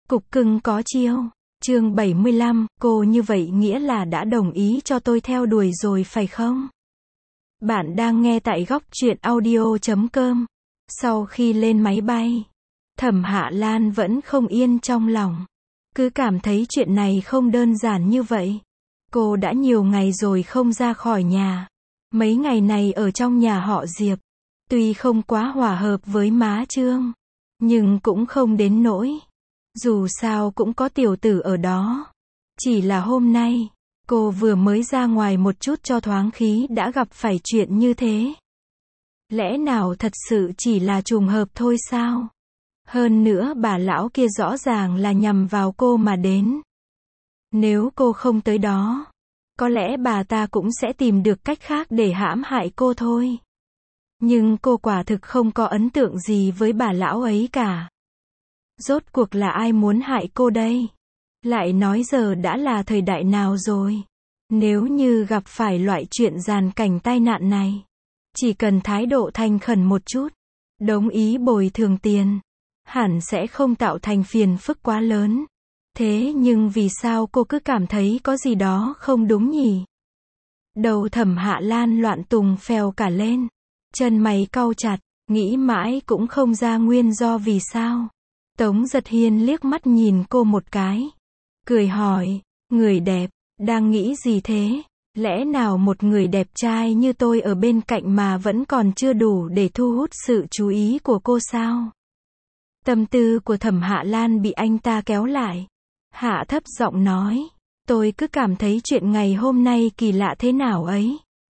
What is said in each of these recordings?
Cục cưng có chiêu. Chương 75, cô như vậy nghĩa là đã đồng ý cho tôi theo đuổi rồi phải không? Bạn đang nghe tại góc truyện audio.com. Sau khi lên máy bay, Thẩm Hạ Lan vẫn không yên trong lòng. Cứ cảm thấy chuyện này không đơn giản như vậy. Cô đã nhiều ngày rồi không ra khỏi nhà. Mấy ngày này ở trong nhà họ Diệp. Tuy không quá hòa hợp với má Trương, nhưng cũng không đến nỗi. Dù sao cũng có tiểu tử ở đó. Chỉ là hôm nay, cô vừa mới ra ngoài một chút cho thoáng khí đã gặp phải chuyện như thế. Lẽ nào thật sự chỉ là trùng hợp thôi sao? Hơn nữa bà lão kia rõ ràng là nhằm vào cô mà đến. Nếu cô không tới đó, có lẽ bà ta cũng sẽ tìm được cách khác để hãm hại cô thôi. Nhưng cô quả thực không có ấn tượng gì với bà lão ấy cả. Rốt cuộc là ai muốn hại cô đây? Lại nói giờ đã là thời đại nào rồi? Nếu như gặp phải loại chuyện giàn cảnh tai nạn này, chỉ cần thái độ thành khẩn một chút, đồng ý bồi thường tiền, hẳn sẽ không tạo thành phiền phức quá lớn. Thế nhưng vì sao cô cứ cảm thấy có gì đó không đúng nhỉ? Đầu Thẩm Hạ Lan loạn tùng phèo cả lên. Chân mày cau chặt, nghĩ mãi cũng không ra nguyên do vì sao. Tống Giật Hiên liếc mắt nhìn cô một cái. Cười hỏi, người đẹp, đang nghĩ gì thế? Lẽ nào một người đẹp trai như tôi ở bên cạnh mà vẫn còn chưa đủ để thu hút sự chú ý của cô sao? Tâm tư của Thẩm Hạ Lan bị anh ta kéo lại. Hạ thấp giọng nói, tôi cứ cảm thấy chuyện ngày hôm nay kỳ lạ thế nào ấy.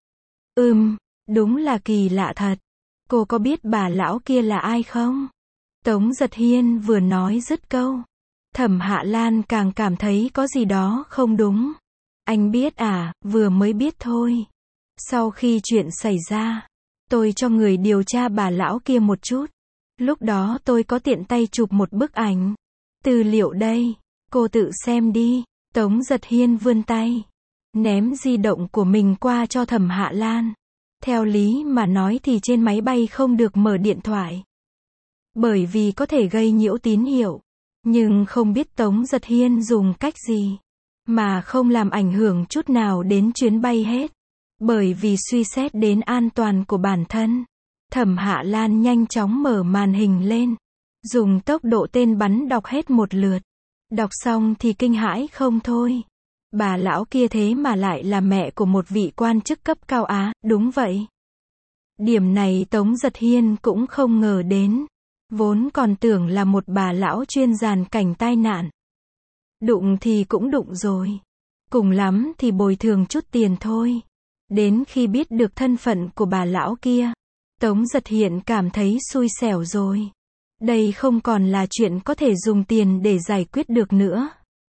Đúng là kỳ lạ thật. Cô có biết bà lão kia là ai không? Tống Giật Hiên vừa nói dứt câu, Thẩm Hạ Lan càng cảm thấy có gì đó không đúng. Anh biết à? Vừa mới biết thôi. Sau khi chuyện xảy ra, tôi cho người điều tra bà lão kia một chút. Lúc đó tôi có tiện tay chụp một bức ảnh. Tư liệu đây, cô tự xem đi. Tống Giật Hiên vươn tay, ném di động của mình qua cho Thẩm Hạ Lan. Theo lý mà nói thì trên máy bay không được mở điện thoại, bởi vì có thể gây nhiễu tín hiệu. Nhưng không biết Tống Giật Hiên dùng cách gì mà không làm ảnh hưởng chút nào đến chuyến bay hết. Bởi vì suy xét đến an toàn của bản thân, Thẩm Hạ Lan nhanh chóng mở màn hình lên, dùng tốc độ tên bắn đọc hết một lượt. Đọc xong thì kinh hãi không thôi. Bà lão kia thế mà lại là mẹ của một vị quan chức cấp cao Á, đúng vậy. Điểm này Tống Giật Hiên cũng không ngờ đến. Vốn còn tưởng là một bà lão chuyên giàn cảnh tai nạn. Đụng thì cũng đụng rồi. Cùng lắm thì bồi thường chút tiền thôi. Đến khi biết được thân phận của bà lão kia, Tống Giật Hiên cảm thấy xui xẻo rồi. Đây không còn là chuyện có thể dùng tiền để giải quyết được nữa.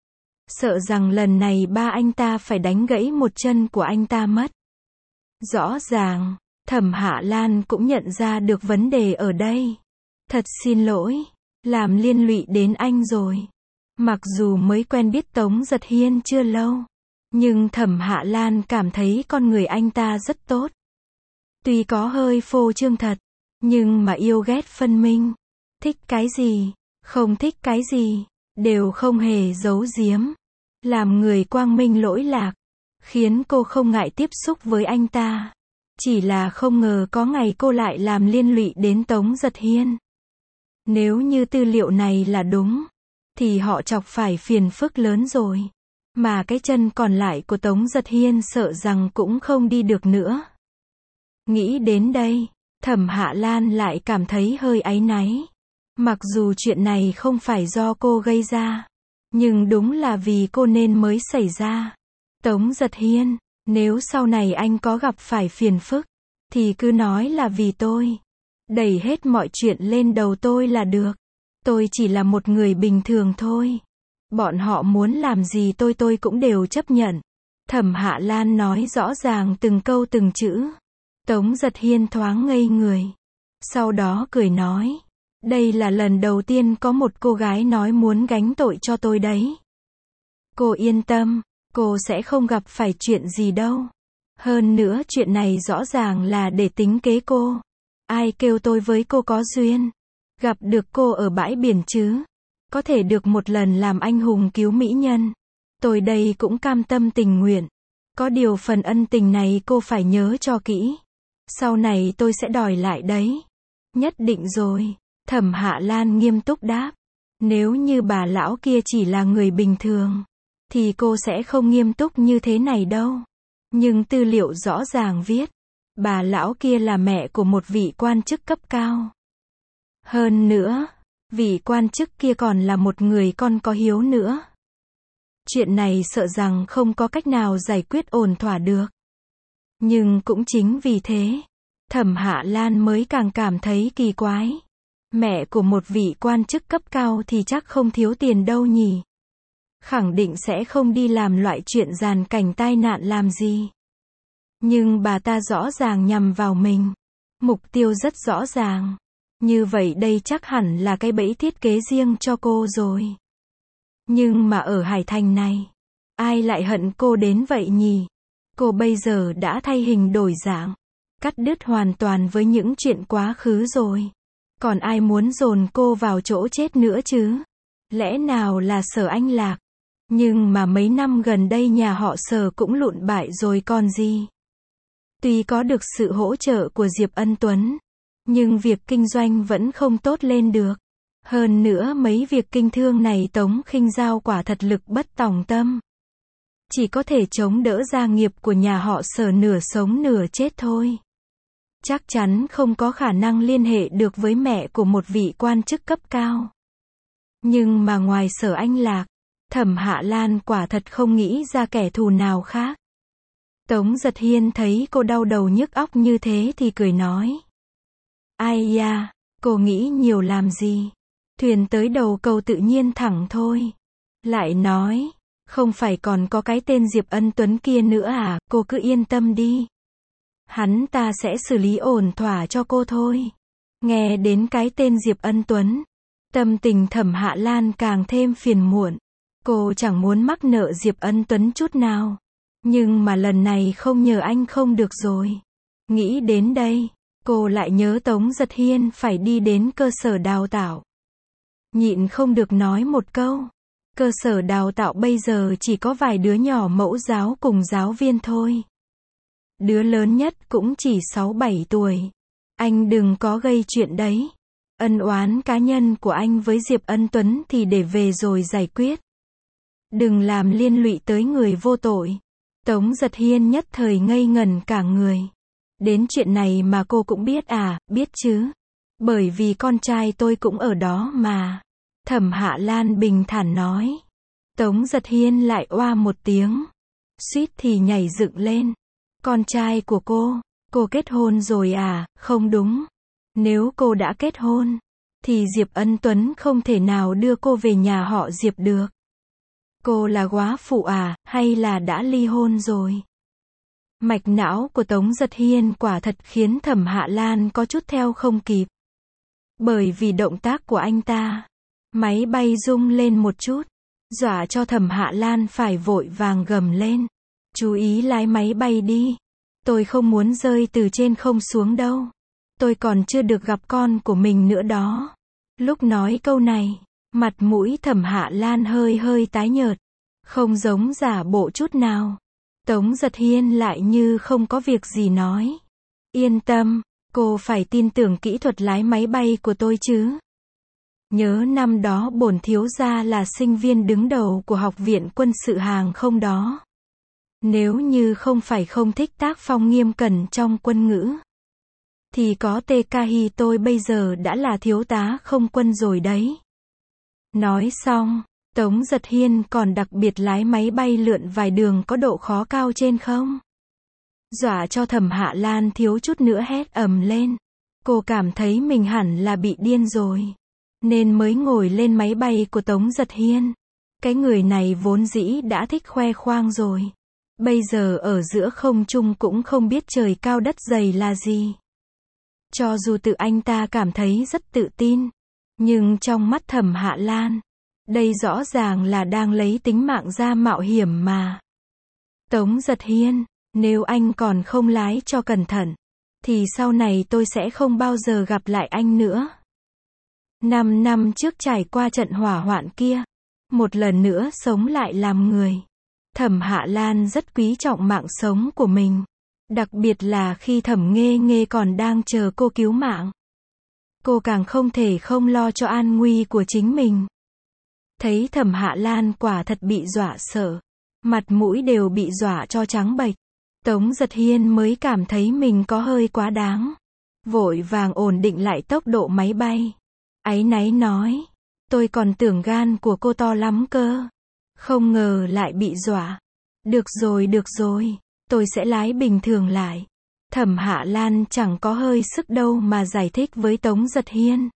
Sợ rằng lần này ba anh ta phải đánh gãy một chân của anh ta mất. Rõ ràng, Thẩm Hạ Lan cũng nhận ra được vấn đề ở đây. Thật xin lỗi, làm liên lụy đến anh rồi. Mặc dù mới quen biết Tống Giật Hiên chưa lâu, nhưng Thẩm Hạ Lan cảm thấy con người anh ta rất tốt. Tuy có hơi phô trương thật, nhưng mà yêu ghét phân minh. Thích cái gì, không thích cái gì, đều không hề giấu giếm. Làm người quang minh lỗi lạc, khiến cô không ngại tiếp xúc với anh ta. Chỉ là không ngờ có ngày cô lại làm liên lụy đến Tống Giật Hiên. Nếu như tư liệu này là đúng, thì họ chọc phải phiền phức lớn rồi. Mà cái chân còn lại của Tống Giật Hiên sợ rằng cũng không đi được nữa. Nghĩ đến đây, Thẩm Hạ Lan lại cảm thấy hơi áy náy. Mặc dù chuyện này không phải do cô gây ra, nhưng đúng là vì cô nên mới xảy ra. Tống Giật Hiên, nếu sau này anh có gặp phải phiền phức, thì cứ nói là vì tôi. Đẩy hết mọi chuyện lên đầu tôi là được. Tôi chỉ là một người bình thường thôi. Bọn họ muốn làm gì tôi cũng đều chấp nhận. Thẩm Hạ Lan nói rõ ràng từng câu từng chữ. Tống Giật Hiên thoáng ngây người. Sau đó cười nói, đây là lần đầu tiên có một cô gái nói muốn gánh tội cho tôi đấy. Cô yên tâm, cô sẽ không gặp phải chuyện gì đâu. Hơn nữa chuyện này rõ ràng là để tính kế cô. Ai kêu tôi với cô có duyên, gặp được cô ở bãi biển chứ? Có thể được một lần làm anh hùng cứu mỹ nhân. Tôi đây cũng cam tâm tình nguyện. Có điều phần ân tình này cô phải nhớ cho kỹ. Sau này tôi sẽ đòi lại đấy. Nhất định rồi. Thẩm Hạ Lan nghiêm túc đáp. Nếu như bà lão kia chỉ là người bình thường, thì cô sẽ không nghiêm túc như thế này đâu. Nhưng tư liệu rõ ràng viết, bà lão kia là mẹ của một vị quan chức cấp cao. Hơn nữa, vị quan chức kia còn là một người con có hiếu nữa. Chuyện này sợ rằng không có cách nào giải quyết ổn thỏa được. Nhưng cũng chính vì thế, Thẩm Hạ Lan mới càng cảm thấy kỳ quái. Mẹ của một vị quan chức cấp cao thì chắc không thiếu tiền đâu nhỉ. Khẳng định sẽ không đi làm loại chuyện giàn cảnh tai nạn làm gì. Nhưng bà ta rõ ràng nhằm vào mình. Mục tiêu rất rõ ràng. Như vậy đây chắc hẳn là cái bẫy thiết kế riêng cho cô rồi. Nhưng mà ở Hải Thành này, ai lại hận cô đến vậy nhỉ? Cô bây giờ đã thay hình đổi dạng, cắt đứt hoàn toàn với những chuyện quá khứ rồi. Còn ai muốn dồn cô vào chỗ chết nữa chứ? Lẽ nào là Sở Anh Lạc? Nhưng mà mấy năm gần đây nhà họ Sở cũng lụn bại rồi còn gì. Tuy có được sự hỗ trợ của Diệp Ân Tuấn, nhưng việc kinh doanh vẫn không tốt lên được. Hơn nữa mấy việc kinh thương này Tống Khinh Giao quả thật lực bất tòng tâm. Chỉ có thể chống đỡ gia nghiệp của nhà họ Sở nửa sống nửa chết thôi. Chắc chắn không có khả năng liên hệ được với mẹ của một vị quan chức cấp cao. Nhưng mà ngoài Sở Anh Lạc, Thẩm Hạ Lan quả thật không nghĩ ra kẻ thù nào khác. Tống Giật Hiên thấy cô đau đầu nhức óc như thế thì cười nói. Ai da, cô nghĩ nhiều làm gì? Thuyền tới đầu cầu tự nhiên thẳng thôi. Lại nói, không phải còn có cái tên Diệp Ân Tuấn kia nữa à, cô cứ yên tâm đi. Hắn ta sẽ xử lý ổn thỏa cho cô thôi. Nghe đến cái tên Diệp Ân Tuấn, tâm tình Thẩm Hạ Lan càng thêm phiền muộn. Cô chẳng muốn mắc nợ Diệp Ân Tuấn chút nào. Nhưng mà lần này không nhờ anh không được rồi. Nghĩ đến đây, cô lại nhớ Tống Giật Hiên phải đi đến cơ sở đào tạo. Nhịn không được nói một câu. Cơ sở đào tạo bây giờ chỉ có vài đứa nhỏ mẫu giáo cùng giáo viên thôi. Đứa lớn nhất cũng chỉ 6-7 tuổi. Anh đừng có gây chuyện đấy. Ân oán cá nhân của anh với Diệp Ân Tuấn thì để về rồi giải quyết. Đừng làm liên lụy tới người vô tội. Tống Giật Hiên nhất thời ngây ngẩn cả người. Đến chuyện này mà cô cũng biết à? Biết chứ. Bởi vì con trai tôi cũng ở đó mà. Thẩm Hạ Lan bình thản nói. Tống Giật Hiên lại oa một tiếng. Suýt thì nhảy dựng lên. Con trai của cô kết hôn rồi à? Không đúng. Nếu cô đã kết hôn, thì Diệp Ân Tuấn không thể nào đưa cô về nhà họ Diệp được. Cô là góa phụ à, hay là đã ly hôn rồi? Mạch não của Tống Giật Hiên quả thật khiến Thẩm Hạ Lan có chút theo không kịp. Bởi vì động tác của anh ta, máy bay rung lên một chút, dọa cho Thẩm Hạ Lan phải vội vàng gầm lên. Chú ý lái máy bay đi. Tôi không muốn rơi từ trên không xuống đâu. Tôi còn chưa được gặp con của mình nữa đó. Lúc nói câu này, mặt mũi Thẩm Hạ Lan hơi hơi tái nhợt. Không giống giả bộ chút nào. Tống Giật Hiên lại như không có việc gì nói. Yên tâm, cô phải tin tưởng kỹ thuật lái máy bay của tôi chứ. Nhớ năm đó bổn thiếu gia là sinh viên đứng đầu của Học viện Quân sự Hàng không đó. Nếu như không phải không thích tác phong nghiêm cẩn trong quân ngũ, thì có TKI tôi bây giờ đã là thiếu tá không quân rồi đấy. Nói xong, Tống Giật Hiên còn đặc biệt lái máy bay lượn vài đường có độ khó cao trên không. Dọa cho Thẩm Hạ Lan thiếu chút nữa hét ầm lên. Cô cảm thấy mình hẳn là bị điên rồi. Nên mới ngồi lên máy bay của Tống Giật Hiên. Cái người này vốn dĩ đã thích khoe khoang rồi. Bây giờ ở giữa không trung cũng không biết trời cao đất dày là gì. Cho dù tự anh ta cảm thấy rất tự tin, nhưng trong mắt Thẩm Hạ Lan, đây rõ ràng là đang lấy tính mạng ra mạo hiểm mà. Tống Giật Hiên, nếu anh còn không lái cho cẩn thận, thì sau này tôi sẽ không bao giờ gặp lại anh nữa. 5 năm trước trải qua trận hỏa hoạn kia, một lần nữa sống lại làm người. Thẩm Hạ Lan rất quý trọng mạng sống của mình. Đặc biệt là khi Thẩm Nghê Nghê còn đang chờ cô cứu mạng. Cô càng không thể không lo cho an nguy của chính mình. Thấy Thẩm Hạ Lan quả thật bị dọa sợ. Mặt mũi đều bị dọa cho trắng bệch. Tống Giật Hiên mới cảm thấy mình có hơi quá đáng. Vội vàng ổn định lại tốc độ máy bay. Áy náy nói. Tôi còn tưởng gan của cô to lắm cơ. Không ngờ lại bị dọa. Được rồi. Tôi sẽ lái bình thường lại. Thẩm Hạ Lan chẳng có hơi sức đâu mà giải thích với Tống Giật Hiên.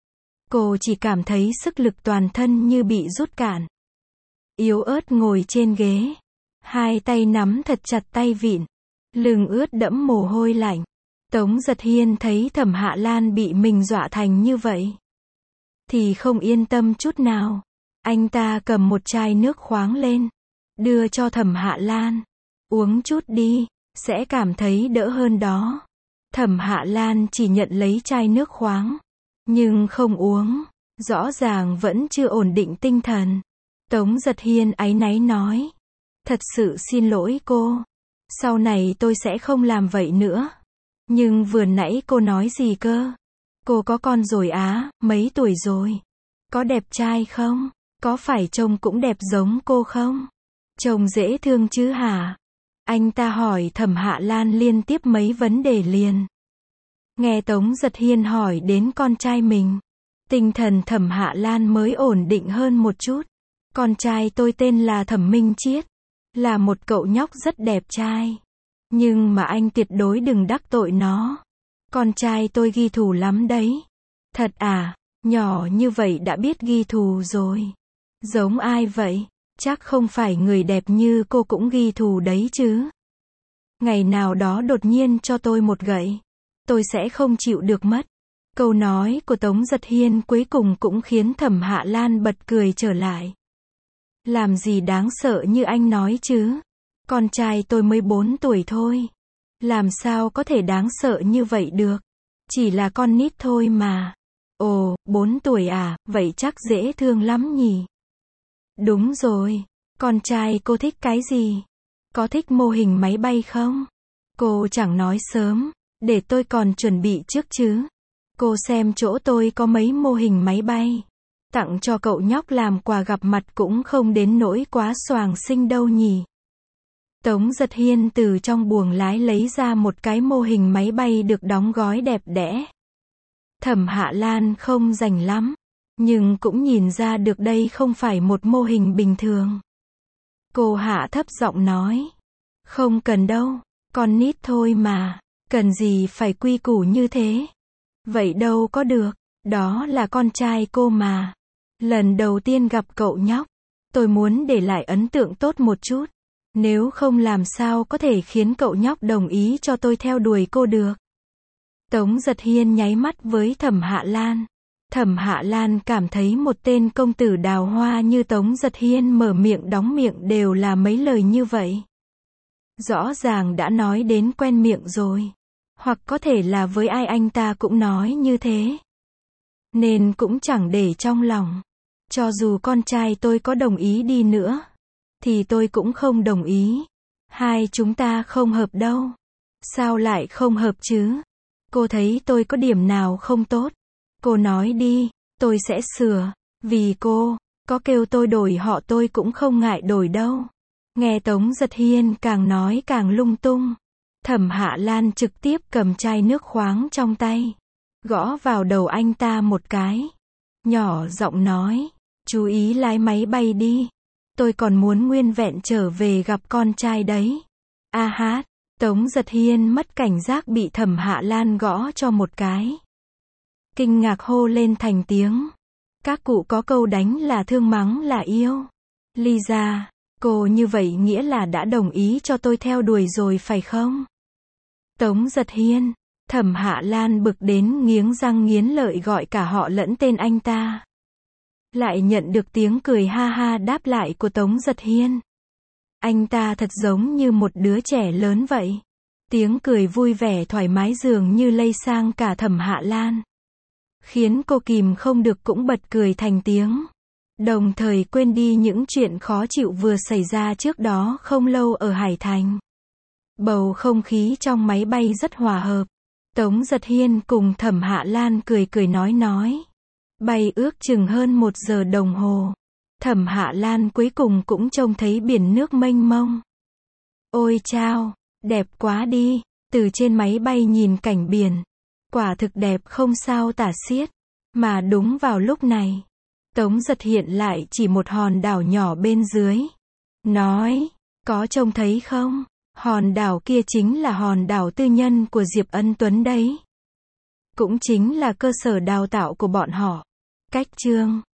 Cô chỉ cảm thấy sức lực toàn thân như bị rút cạn. Yếu ớt ngồi trên ghế. Hai tay nắm thật chặt tay vịn. Lưng ướt đẫm mồ hôi lạnh. Tống Giật Hiên thấy Thẩm Hạ Lan bị mình dọa thành như vậy. Thì không yên tâm chút nào. Anh ta cầm một chai nước khoáng lên. Đưa cho Thẩm Hạ Lan. Uống chút đi, sẽ cảm thấy đỡ hơn đó. Thẩm Hạ Lan chỉ nhận lấy chai nước khoáng. Nhưng không uống. Rõ ràng vẫn chưa ổn định tinh thần. Tống Giật Hiên áy náy nói. Thật sự xin lỗi cô. Sau này tôi sẽ không làm vậy nữa. Nhưng vừa nãy cô nói gì cơ? Cô có con rồi á, mấy tuổi rồi? Có đẹp trai không? Có phải trông cũng đẹp giống cô không? Trông dễ thương chứ hả? Anh ta hỏi Thẩm Hạ Lan liên tiếp mấy vấn đề liền. Nghe Tống Giật Hiên hỏi đến con trai mình. Tinh thần Thẩm Hạ Lan mới ổn định hơn một chút. Con trai tôi tên là Thẩm Minh Chiết. Là một cậu nhóc rất đẹp trai. Nhưng mà anh tuyệt đối đừng đắc tội nó. Con trai tôi ghi thù lắm đấy. Thật à, nhỏ như vậy đã biết ghi thù rồi. Giống ai vậy? Chắc không phải người đẹp như cô cũng ghi thù đấy chứ. Ngày nào đó đột nhiên cho tôi một gậy. Tôi sẽ không chịu được mất. Câu nói của Tống Giật Hiên cuối cùng cũng khiến Thẩm Hạ Lan bật cười trở lại. Làm gì đáng sợ như anh nói chứ? Con trai tôi mới 4 tuổi thôi. Làm sao có thể đáng sợ như vậy được? Chỉ là con nít thôi mà. Ồ, 4 tuổi à, vậy chắc dễ thương lắm nhỉ? Đúng rồi. Con trai cô thích cái gì? Có thích mô hình máy bay không? Cô chẳng nói sớm, để tôi còn chuẩn bị trước chứ. Cô xem chỗ tôi có mấy mô hình máy bay. Tặng cho cậu nhóc làm quà gặp mặt cũng không đến nỗi quá xoàng xinh đâu nhỉ. Tống Giật Hiên từ trong buồng lái lấy ra một cái mô hình máy bay được đóng gói đẹp đẽ. Thẩm Hạ Lan không rành lắm, nhưng cũng nhìn ra được đây không phải một mô hình bình thường. Cô hạ thấp giọng nói. Không cần đâu, con nít thôi mà, cần gì phải quy củ như thế. Vậy đâu có được, đó là con trai cô mà. Lần đầu tiên gặp cậu nhóc, tôi muốn để lại ấn tượng tốt một chút. Nếu không làm sao có thể khiến cậu nhóc đồng ý cho tôi theo đuổi cô được. Tống Giật Hiên nháy mắt với Thẩm Hạ Lan. Thẩm Hạ Lan cảm thấy một tên công tử đào hoa như Tống Giật Hiên mở miệng đóng miệng đều là mấy lời như vậy. Rõ ràng đã nói đến quen miệng rồi. Hoặc có thể là với ai anh ta cũng nói như thế. Nên cũng chẳng để trong lòng. Cho dù con trai tôi có đồng ý đi nữa, thì tôi cũng không đồng ý. Hai chúng ta không hợp đâu. Sao lại không hợp chứ? Cô thấy tôi có điểm nào không tốt? Cô nói đi, tôi sẽ sửa. Vì cô, có kêu tôi đổi họ tôi cũng không ngại đổi đâu. Nghe Tống Giật Hiên càng nói càng lung tung. Thẩm Hạ Lan trực tiếp cầm chai nước khoáng trong tay. Gõ vào đầu anh ta một cái. Nhỏ giọng nói, chú ý lái máy bay đi. Tôi còn muốn nguyên vẹn trở về gặp con trai đấy. A hát, Tống Giật Hiên mất cảnh giác bị Thẩm Hạ Lan gõ cho một cái. Kinh ngạc hô lên thành tiếng. Các cụ có câu đánh là thương mắng là yêu. Lisa, cô như vậy nghĩa là đã đồng ý cho tôi theo đuổi rồi phải không? Tống Giật Hiên, Thẩm Hạ Lan bực đến nghiến răng nghiến lợi gọi cả họ lẫn tên anh ta. Lại nhận được tiếng cười ha ha đáp lại của Tống Giật Hiên. Anh ta thật giống như một đứa trẻ lớn vậy. Tiếng cười vui vẻ thoải mái dường như lây sang cả Thẩm Hạ Lan. khiến cô kìm không được cũng bật cười thành tiếng. Đồng thời quên đi những chuyện khó chịu vừa xảy ra trước đó không lâu ở Hải Thành. Bầu không khí trong máy bay rất hòa hợp. Tống Giật Hiên cùng Thẩm Hạ Lan cười cười nói. Bay ước chừng hơn 1 giờ đồng hồ. Thẩm Hạ Lan cuối cùng cũng trông thấy biển nước mênh mông. Ôi chao, đẹp quá đi. Từ trên máy bay nhìn cảnh biển. Quả thực đẹp không sao tả xiết. Mà đúng vào lúc này, Tống Giật hiện lại chỉ một hòn đảo nhỏ bên dưới. Nói, có trông thấy không? Hòn đảo kia chính là hòn đảo tư nhân của Diệp Ân Tuấn đấy. Cũng chính là cơ sở đào tạo của bọn họ. Cách chương